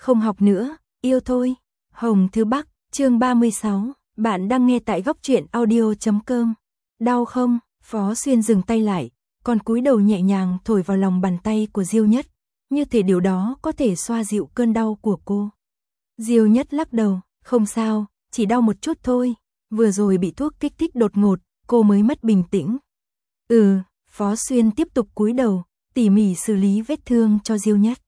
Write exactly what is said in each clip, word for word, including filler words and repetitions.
Không học nữa, yêu thôi. Hồng Thư Bắc, chương ba mươi sáu, bạn đang nghe tại góc truyện audio chấm com. Đau không? Phó Xuyên dừng tay lại, còn cúi đầu nhẹ nhàng thổi vào lòng bàn tay của Diêu Nhất, như thể điều đó có thể xoa dịu cơn đau của cô. Diêu Nhất lắc đầu, không sao, chỉ đau một chút thôi, vừa rồi bị thuốc kích thích đột ngột, cô mới mất bình tĩnh. Ừ, Phó Xuyên tiếp tục cúi đầu, tỉ mỉ xử lý vết thương cho Diêu Nhất.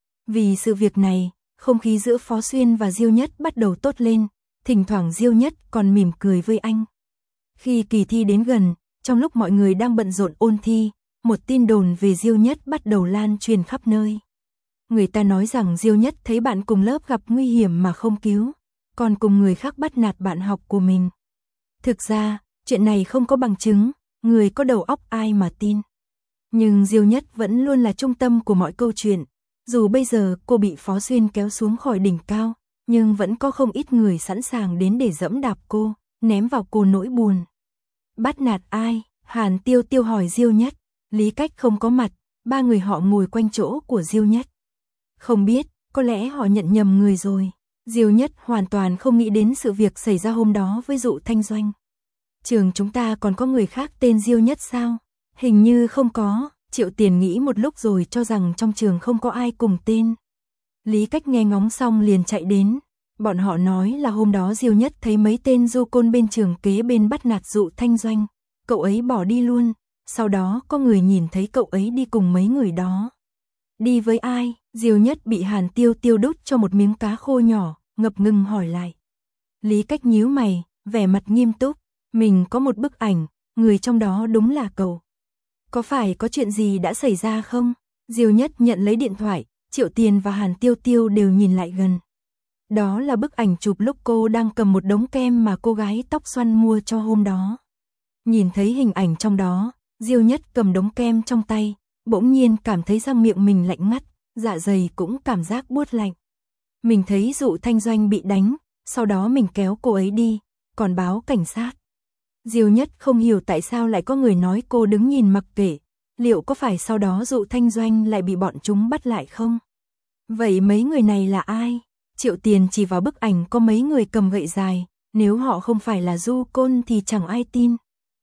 Vì sự việc này, không khí giữa Phó Xuyên và Diêu Nhất bắt đầu tốt lên, thỉnh thoảng Diêu Nhất còn mỉm cười với anh. Khi kỳ thi đến gần, trong lúc mọi người đang bận rộn ôn thi, một tin đồn về Diêu Nhất bắt đầu lan truyền khắp nơi. Người ta nói rằng Diêu Nhất thấy bạn cùng lớp gặp nguy hiểm mà không cứu, còn cùng người khác bắt nạt bạn học của mình. Thực ra, chuyện này không có bằng chứng, người có đầu óc ai mà tin. Nhưng Diêu Nhất vẫn luôn là trung tâm của mọi câu chuyện. Dù bây giờ cô bị Phó Xuyên kéo xuống khỏi đỉnh cao, nhưng vẫn có không ít người sẵn sàng đến để dẫm đạp cô, ném vào cô nỗi buồn. Bắt nạt ai? Hàn Tiêu Tiêu hỏi Diêu Nhất. Lý Cách không có mặt, ba người họ ngồi quanh chỗ của Diêu Nhất. Không biết, có lẽ họ nhận nhầm người rồi. Diêu Nhất hoàn toàn không nghĩ đến sự việc xảy ra hôm đó với Dụ Thanh Doanh. Trường chúng ta còn có người khác tên Diêu Nhất sao? Hình như không có. Triệu Tiền nghĩ một lúc rồi cho rằng trong trường không có ai cùng tên. Lý Cách nghe ngóng xong liền chạy đến. Bọn họ nói là hôm đó Diêu Nhất thấy mấy tên du côn bên trường kế bên bắt nạt Dụ Thanh Doanh. Cậu ấy bỏ đi luôn. Sau đó có người nhìn thấy cậu ấy đi cùng mấy người đó. Đi với ai? Diêu Nhất bị Hàn Tiêu Tiêu đút cho một miếng cá khô nhỏ, ngập ngừng hỏi lại. Lý Cách nhíu mày, vẻ mặt nghiêm túc. Mình có một bức ảnh, người trong đó đúng là cậu. Có phải có chuyện gì đã xảy ra không? Diêu Nhất nhận lấy điện thoại, Triệu Tiền và Hàn Tiêu Tiêu đều nhìn lại gần. Đó là bức ảnh chụp lúc cô đang cầm một đống kem mà cô gái tóc xoăn mua cho hôm đó. Nhìn thấy hình ảnh trong đó, Diêu Nhất cầm đống kem trong tay, bỗng nhiên cảm thấy răng miệng mình lạnh ngắt, dạ dày cũng cảm giác buốt lạnh. Mình thấy Dụ Thanh Doanh bị đánh, sau đó mình kéo cô ấy đi, còn báo cảnh sát. Diêu Nhất không hiểu tại sao lại có người nói cô đứng nhìn mặc kệ, liệu có phải sau đó Dụ Thanh Doanh lại bị bọn chúng bắt lại không? Vậy mấy người này là ai? Triệu Tiền chỉ vào bức ảnh có mấy người cầm gậy dài, nếu họ không phải là du côn thì chẳng ai tin.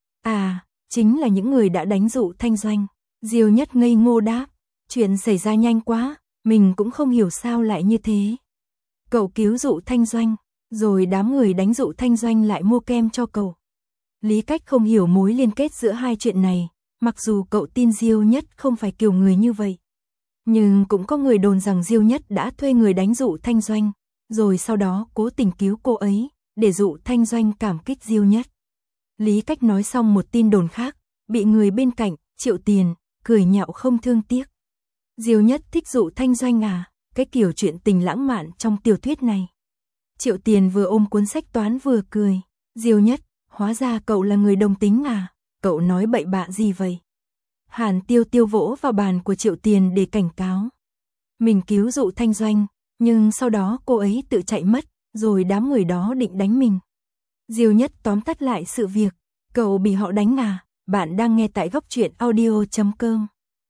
À, chính là những người đã đánh Dụ Thanh Doanh. Diêu Nhất ngây ngô đáp, chuyện xảy ra nhanh quá, mình cũng không hiểu sao lại như thế. Cậu cứu Dụ Thanh Doanh, rồi đám người đánh Dụ Thanh Doanh lại mua kem cho cậu. Lý Cách không hiểu mối liên kết giữa hai chuyện này, mặc dù cậu tin Diêu Nhất không phải kiểu người như vậy. Nhưng cũng có người đồn rằng Diêu Nhất đã thuê người đánh Dụ Thanh Doanh, rồi sau đó cố tình cứu cô ấy, để Dụ Thanh Doanh cảm kích Diêu Nhất. Lý Cách nói xong một tin đồn khác, bị người bên cạnh, Triệu Tiền, cười nhạo không thương tiếc. Diêu Nhất thích Dụ Thanh Doanh à, cái kiểu chuyện tình lãng mạn trong tiểu thuyết này. Triệu Tiền vừa ôm cuốn sách toán vừa cười, Diêu Nhất, hóa ra cậu là người đồng tính à, cậu nói bậy bạ gì vậy? Hàn Tiêu Tiêu vỗ vào bàn của Triệu Tiền để cảnh cáo. Mình cứu Dụ Thanh Doanh, nhưng sau đó cô ấy tự chạy mất, rồi đám người đó định đánh mình. Diêu Nhất tóm tắt lại sự việc, cậu bị họ đánh à, bạn đang nghe tại góc truyện audio chấm com.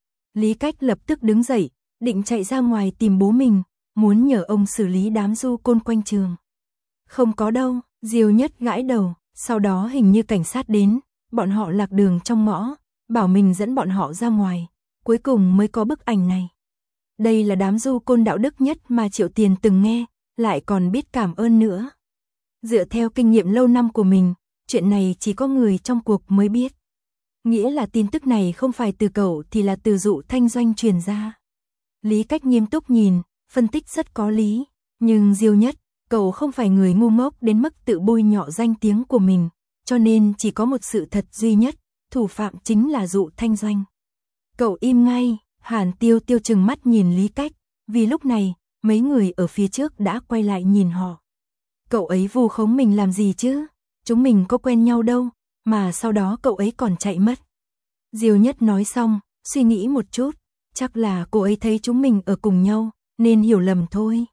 Lý Cách lập tức đứng dậy, định chạy ra ngoài tìm bố mình, muốn nhờ ông xử lý đám du côn quanh trường. Không có đâu, Diêu Nhất gãi đầu, sau đó hình như cảnh sát đến, bọn họ lạc đường trong ngõ, bảo mình dẫn bọn họ ra ngoài, cuối cùng mới có bức ảnh này. Đây là đám du côn đạo đức nhất mà Triệu Tiền từng nghe, lại còn biết cảm ơn nữa. Dựa theo kinh nghiệm lâu năm của mình, chuyện này chỉ có người trong cuộc mới biết. Nghĩa là tin tức này không phải từ cậu thì là từ Dụ Thanh Doanh truyền ra. Lý Cách nghiêm túc nhìn, phân tích rất có lý, nhưng Diêu Nhất, cậu không phải người ngu ngốc đến mức tự bôi nhọ danh tiếng của mình, cho nên chỉ có một sự thật duy nhất, thủ phạm chính là Dụ Thanh Doanh. Cậu im ngay, Hàn Tiêu Tiêu trừng mắt nhìn Lý Cách, vì lúc này, mấy người ở phía trước đã quay lại nhìn họ. Cậu ấy vu khống mình làm gì chứ? Chúng mình có quen nhau đâu, mà sau đó cậu ấy còn chạy mất. Diêu Nhất nói xong, suy nghĩ một chút, chắc là cô ấy thấy chúng mình ở cùng nhau, nên hiểu lầm thôi.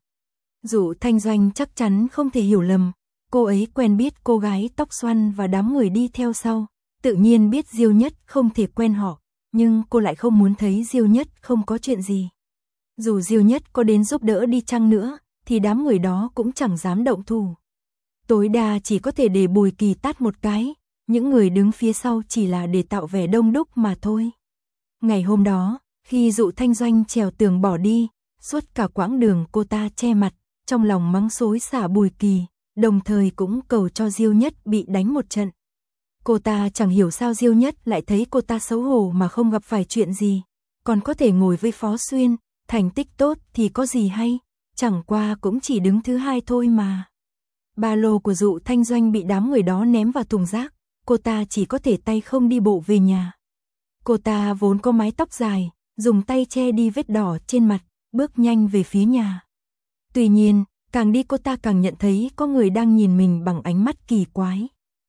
Dụ Thanh Doanh chắc chắn không thể hiểu lầm, cô ấy quen biết cô gái tóc xoăn và đám người đi theo sau, tự nhiên biết Diêu Nhất không thể quen họ, nhưng cô lại không muốn thấy Diêu Nhất không có chuyện gì. Dù Diêu Nhất có đến giúp đỡ đi chăng nữa, thì đám người đó cũng chẳng dám động thủ. Tối đa chỉ có thể để Bùi Kỳ tát một cái, những người đứng phía sau chỉ là để tạo vẻ đông đúc mà thôi. Ngày hôm đó, khi Dụ Thanh Doanh trèo tường bỏ đi, suốt cả quãng đường cô ta che mặt, trong lòng mắng xối xả Bùi Kỳ, đồng thời cũng cầu cho Diêu Nhất bị đánh một trận. Cô ta chẳng hiểu sao Diêu Nhất lại thấy cô ta xấu hổ mà không gặp phải chuyện gì, còn có thể ngồi với Phó Xuyên, thành tích tốt thì có gì hay, chẳng qua cũng chỉ đứng thứ hai thôi mà. Ba lô của Dụ Thanh Doanh bị đám người đó ném vào thùng rác, cô ta chỉ có thể tay không đi bộ về nhà. Cô ta vốn có mái tóc dài, dùng tay che đi vết đỏ trên mặt, bước nhanh về phía nhà. Tuy nhiên, càng đi cô ta càng nhận thấy có người đang nhìn mình bằng ánh mắt kỳ quái.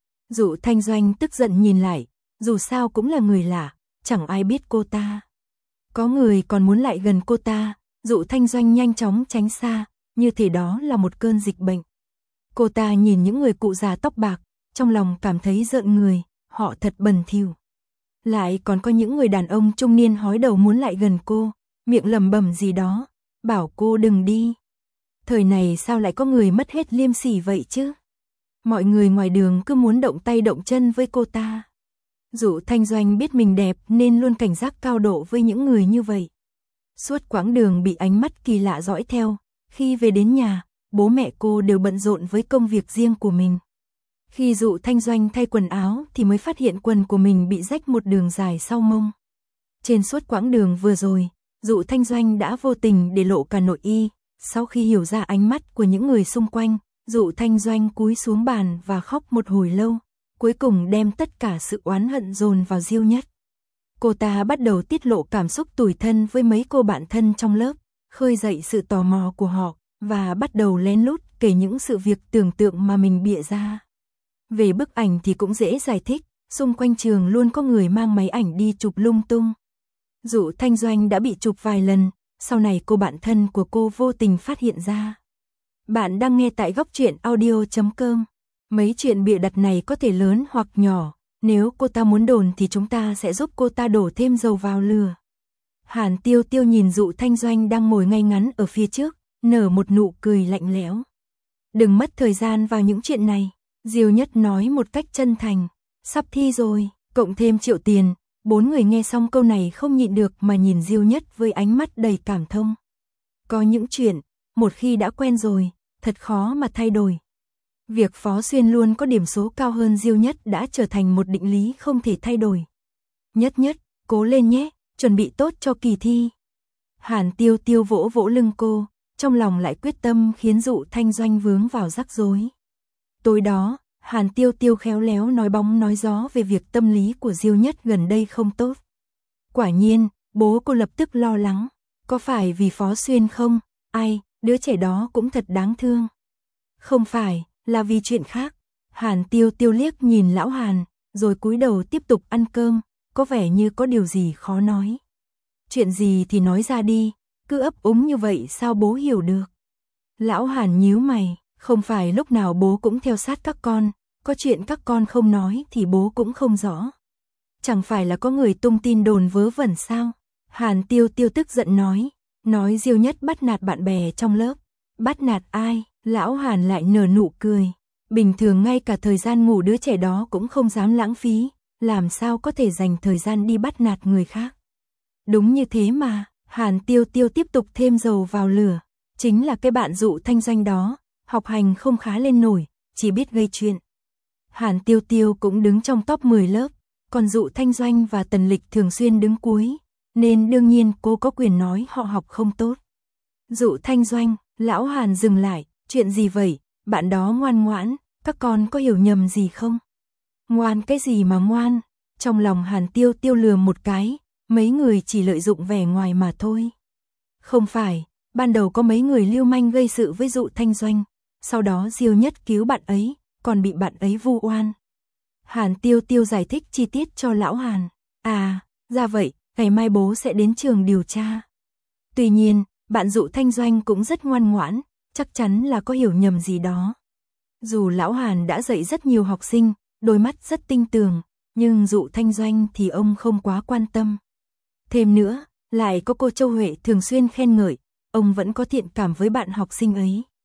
Dụ Thanh Doanh tức giận nhìn lại, dù sao cũng là người lạ, chẳng ai biết cô ta. Có người còn muốn lại gần cô ta, Dụ Thanh Doanh nhanh chóng tránh xa, như thể đó là một cơn dịch bệnh. Cô ta nhìn những người cụ già tóc bạc, trong lòng cảm thấy rợn người, họ thật bẩn thỉu. Lại còn có những người đàn ông trung niên hói đầu muốn lại gần cô, miệng lẩm bẩm gì đó, bảo cô đừng đi. Thời này sao lại có người mất hết liêm sỉ vậy chứ? Mọi người ngoài đường cứ muốn động tay động chân với cô ta. Dụ Thanh Doanh biết mình đẹp nên luôn cảnh giác cao độ với những người như vậy. Suốt quãng đường bị ánh mắt kỳ lạ dõi theo, khi về đến nhà, bố mẹ cô đều bận rộn với công việc riêng của mình. Khi Dụ Thanh Doanh thay quần áo thì mới phát hiện quần của mình bị rách một đường dài sau mông. Trên suốt quãng đường vừa rồi, Dụ Thanh Doanh đã vô tình để lộ cả nội y. Sau khi hiểu ra ánh mắt của những người xung quanh, Dụ Thanh Doanh cúi xuống bàn và khóc một hồi lâu, cuối cùng đem tất cả sự oán hận dồn vào Diêu Nhất. Cô ta bắt đầu tiết lộ cảm xúc tủi thân với mấy cô bạn thân trong lớp, khơi dậy sự tò mò của họ, và bắt đầu lén lút kể những sự việc tưởng tượng mà mình bịa ra. Về bức ảnh thì cũng dễ giải thích, xung quanh trường luôn có người mang máy ảnh đi chụp lung tung. Dụ Thanh Doanh đã bị chụp vài lần, sau này cô bạn thân của cô vô tình phát hiện ra. Bạn đang nghe tại góc truyện audio chấm com. Mấy chuyện bịa đặt này có thể lớn hoặc nhỏ, nếu cô ta muốn đồn thì chúng ta sẽ giúp cô ta đổ thêm dầu vào lửa. Hàn Tiêu Tiêu nhìn Dụ Thanh Doanh đang ngồi ngay ngắn ở phía trước, nở một nụ cười lạnh lẽo. Đừng mất thời gian vào những chuyện này, Diêu Nhất nói một cách chân thành. Sắp thi rồi, cộng thêm triệu tiền. Bốn người nghe xong câu này không nhịn được mà nhìn Diêu Nhất với ánh mắt đầy cảm thông. Có những chuyện, một khi đã quen rồi, thật khó mà thay đổi. Việc Phó Xuyên luôn có điểm số cao hơn Diêu Nhất đã trở thành một định lý không thể thay đổi. Nhất Nhất, cố lên nhé, chuẩn bị tốt cho kỳ thi. Hàn Tiêu Tiêu vỗ vỗ lưng cô, trong lòng lại quyết tâm khiến Dụ Thanh Doanh vướng vào rắc rối. Tối đó, Hàn Tiêu Tiêu khéo léo nói bóng nói gió về việc tâm lý của Diêu Nhất gần đây không tốt. Quả nhiên, bố cô lập tức lo lắng. Có phải vì Phó Xuyên không? Ai, đứa trẻ đó cũng thật đáng thương. Không phải, là vì chuyện khác. Hàn Tiêu Tiêu liếc nhìn lão Hàn, rồi cúi đầu tiếp tục ăn cơm, có vẻ như có điều gì khó nói. Chuyện gì thì nói ra đi, cứ ấp úng như vậy sao bố hiểu được? Lão Hàn nhíu mày. Không phải lúc nào bố cũng theo sát các con, có chuyện các con không nói thì bố cũng không rõ. Chẳng phải là có người tung tin đồn vớ vẩn sao? Hàn Tiêu Tiêu tức giận nói, nói Diêu Nhất bắt nạt bạn bè trong lớp. Bắt nạt ai? Lão Hàn lại nở nụ cười. Bình thường ngay cả thời gian ngủ đứa trẻ đó cũng không dám lãng phí, làm sao có thể dành thời gian đi bắt nạt người khác. Đúng như thế mà, Hàn Tiêu Tiêu tiếp tục thêm dầu vào lửa, chính là cái bạn Dụ Thanh Doanh đó. Học hành không khá lên nổi, chỉ biết gây chuyện. Hàn Tiêu Tiêu cũng đứng trong top mười lớp, còn Dụ Thanh Doanh và Tần Lịch thường xuyên đứng cuối, nên đương nhiên cô có quyền nói họ học không tốt. Dụ Thanh Doanh, lão Hàn dừng lại, chuyện gì vậy, bạn đó ngoan ngoãn, các con có hiểu nhầm gì không? Ngoan cái gì mà ngoan, trong lòng Hàn Tiêu Tiêu lừa một cái, mấy người chỉ lợi dụng vẻ ngoài mà thôi. Không phải, ban đầu có mấy người lưu manh gây sự với Dụ Thanh Doanh. Sau đó Diêu Nhất cứu bạn ấy, còn bị bạn ấy vu oan. Hàn Tiêu Tiêu giải thích chi tiết cho lão Hàn. À, ra vậy, ngày mai bố sẽ đến trường điều tra. Tuy nhiên, bạn Dụ Thanh Doanh cũng rất ngoan ngoãn, chắc chắn là có hiểu nhầm gì đó. Dù lão Hàn đã dạy rất nhiều học sinh, đôi mắt rất tinh tường, nhưng Dụ Thanh Doanh thì ông không quá quan tâm. Thêm nữa, lại có cô Châu Huệ thường xuyên khen ngợi, ông vẫn có thiện cảm với bạn học sinh ấy.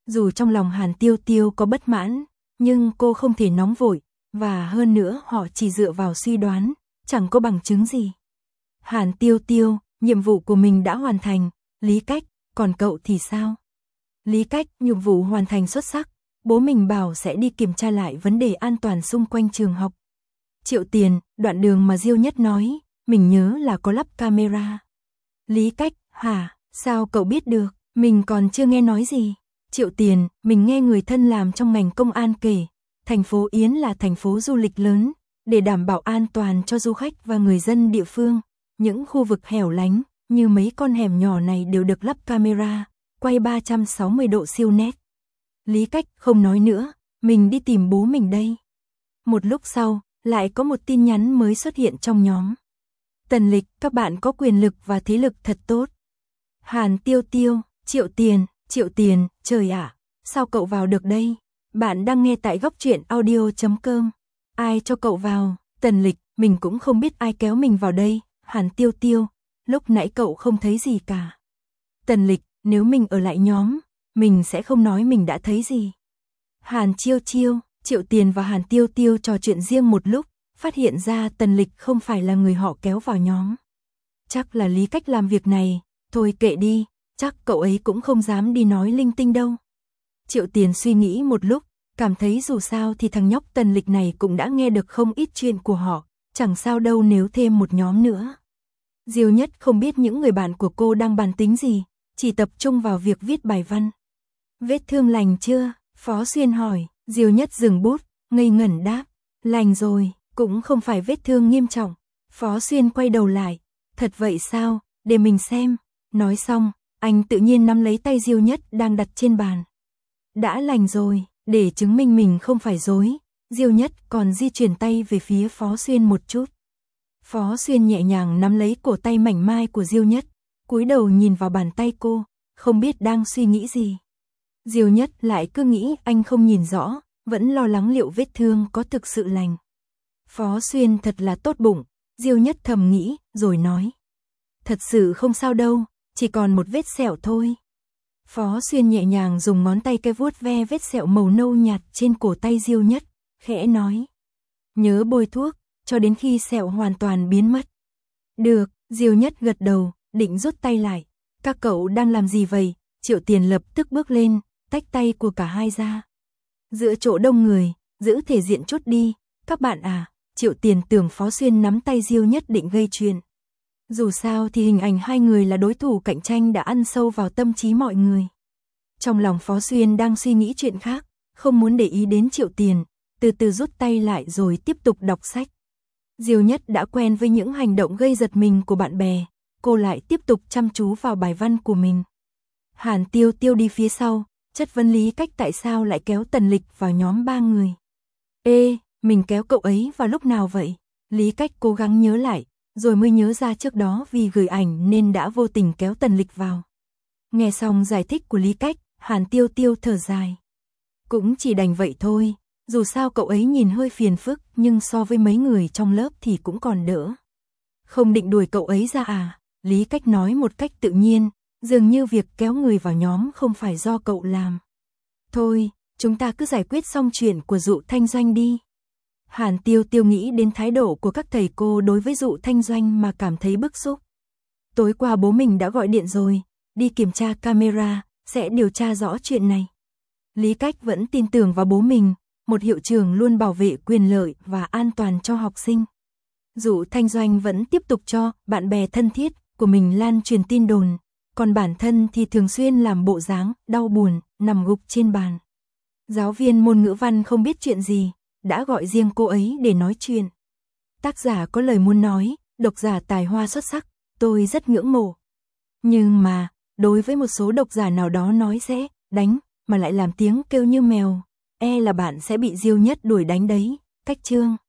Dù trong lòng Hàn Tiêu Tiêu có bất mãn, nhưng cô không thể nóng vội, và hơn nữa họ chỉ dựa vào suy đoán, chẳng có bằng chứng gì. Hàn Tiêu Tiêu, nhiệm vụ của mình đã hoàn thành, Lý Cách, còn cậu thì sao? Lý Cách, nhiệm vụ hoàn thành xuất sắc, bố mình bảo sẽ đi kiểm tra lại vấn đề an toàn xung quanh trường học. Triệu Tiền, đoạn đường mà Diêu Nhất nói, mình nhớ là có lắp camera. Lý Cách, hả, sao cậu biết được, mình còn chưa nghe nói gì. Triệu Tiền, mình nghe người thân làm trong ngành công an kể, thành phố Yến là thành phố du lịch lớn, để đảm bảo an toàn cho du khách và người dân địa phương. Những khu vực hẻo lánh, như mấy con hẻm nhỏ này đều được lắp camera, quay ba trăm sáu mươi độ siêu nét. Lý Cách không nói nữa, mình đi tìm bố mình đây. Một lúc sau, lại có một tin nhắn mới xuất hiện trong nhóm. Tần Lịch, các bạn có quyền lực và thế lực thật tốt. Hàn Tiêu Tiêu, Triệu Tiền, Triệu Tiền, trời ạ, sao cậu vào được đây? Bạn đang nghe tại góc truyện audio chấm com. Ai cho cậu vào? Tần Lịch, mình cũng không biết ai kéo mình vào đây. Hàn Tiêu Tiêu, lúc nãy cậu không thấy gì cả. Tần Lịch, nếu mình ở lại nhóm, mình sẽ không nói mình đã thấy gì. Hàn Chiêu Chiêu, Triệu Tiền và Hàn Tiêu Tiêu trò chuyện riêng một lúc, phát hiện ra Tần Lịch không phải là người họ kéo vào nhóm. Chắc là Lý Cách làm việc này, thôi kệ đi, chắc cậu ấy cũng không dám đi nói linh tinh đâu. Triệu Tiền suy nghĩ một lúc, cảm thấy dù sao thì thằng nhóc Tần Lịch này cũng đã nghe được không ít chuyện của họ, chẳng sao đâu nếu thêm một nhóm nữa. Diêu Nhất không biết những người bạn của cô đang bàn tính gì, chỉ tập trung vào việc viết bài văn. Vết thương lành chưa? Phó Xuyên hỏi. Diêu Nhất dừng bút, ngây ngẩn đáp, lành rồi, cũng không phải vết thương nghiêm trọng. Phó Xuyên quay đầu lại, thật vậy sao, để mình xem. Nói xong, anh tự nhiên nắm lấy tay Diêu Nhất đang đặt trên bàn. Đã lành rồi, để chứng minh mình không phải dối, Diêu Nhất còn di chuyển tay về phía Phó Xuyên một chút. Phó Xuyên nhẹ nhàng nắm lấy cổ tay mảnh mai của Diêu Nhất, cúi đầu nhìn vào bàn tay cô, không biết đang suy nghĩ gì. Diêu Nhất lại cứ nghĩ anh không nhìn rõ, vẫn lo lắng liệu vết thương có thực sự lành. Phó Xuyên thật là tốt bụng, Diêu Nhất thầm nghĩ, rồi nói. Thật sự không sao đâu, chỉ còn một vết sẹo thôi. Phó Xuyên nhẹ nhàng dùng ngón tay cái vuốt ve vết sẹo màu nâu nhạt trên cổ tay Diêu Nhất, khẽ nói. Nhớ bôi thuốc, cho đến khi sẹo hoàn toàn biến mất. Được, Diêu Nhất gật đầu, định rút tay lại. Các cậu đang làm gì vậy? Triệu Tiền lập tức bước lên, tách tay của cả hai ra. Giữa chỗ đông người, giữ thể diện chút đi, các bạn à. Triệu Tiền tưởng Phó Xuyên nắm tay Diêu Nhất định gây chuyện. Dù sao thì hình ảnh hai người là đối thủ cạnh tranh đã ăn sâu vào tâm trí mọi người. Trong lòng Phó Xuyên đang suy nghĩ chuyện khác, không muốn để ý đến Triệu Tiền, từ từ rút tay lại rồi tiếp tục đọc sách. Diêu Nhất đã quen với những hành động gây giật mình của bạn bè, cô lại tiếp tục chăm chú vào bài văn của mình. Hàn Tiêu Tiêu đi phía sau, chất vấn Lý Cách tại sao lại kéo Tần Lịch vào nhóm ba người. Ê, mình kéo cậu ấy vào lúc nào vậy? Lý Cách cố gắng nhớ lại, rồi mới nhớ ra trước đó vì gửi ảnh nên đã vô tình kéo Tần Lịch vào. Nghe xong giải thích của Lý Cách, Hàn Tiêu Tiêu thở dài. Cũng chỉ đành vậy thôi, dù sao cậu ấy nhìn hơi phiền phức nhưng so với mấy người trong lớp thì cũng còn đỡ. Không định đuổi cậu ấy ra à? Lý Cách nói một cách tự nhiên, dường như việc kéo người vào nhóm không phải do cậu làm. Thôi, chúng ta cứ giải quyết xong chuyện của Dụ Thanh Doanh đi. Hàn Tiêu Tiêu nghĩ đến thái độ của các thầy cô đối với Dụ Thanh Doanh mà cảm thấy bức xúc. Tối qua bố mình đã gọi điện rồi, đi kiểm tra camera, sẽ điều tra rõ chuyện này. Lý Cách vẫn tin tưởng vào bố mình, một hiệu trưởng luôn bảo vệ quyền lợi và an toàn cho học sinh. Dụ Thanh Doanh vẫn tiếp tục cho bạn bè thân thiết của mình lan truyền tin đồn, còn bản thân thì thường xuyên làm bộ dáng đau buồn, nằm gục trên bàn. Giáo viên môn ngữ văn không biết chuyện gì, đã gọi riêng cô ấy để nói chuyện. Tác giả có lời muốn nói, độc giả tài hoa xuất sắc, tôi rất ngưỡng mộ. Nhưng mà, đối với một số độc giả nào đó nói sẽ đánh, mà lại làm tiếng kêu như mèo, e là bạn sẽ bị Diêu Nhất đuổi đánh đấy. Cách chương